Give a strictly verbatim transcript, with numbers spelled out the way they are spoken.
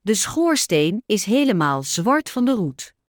De schoorsteen is helemaal zwart van de roet.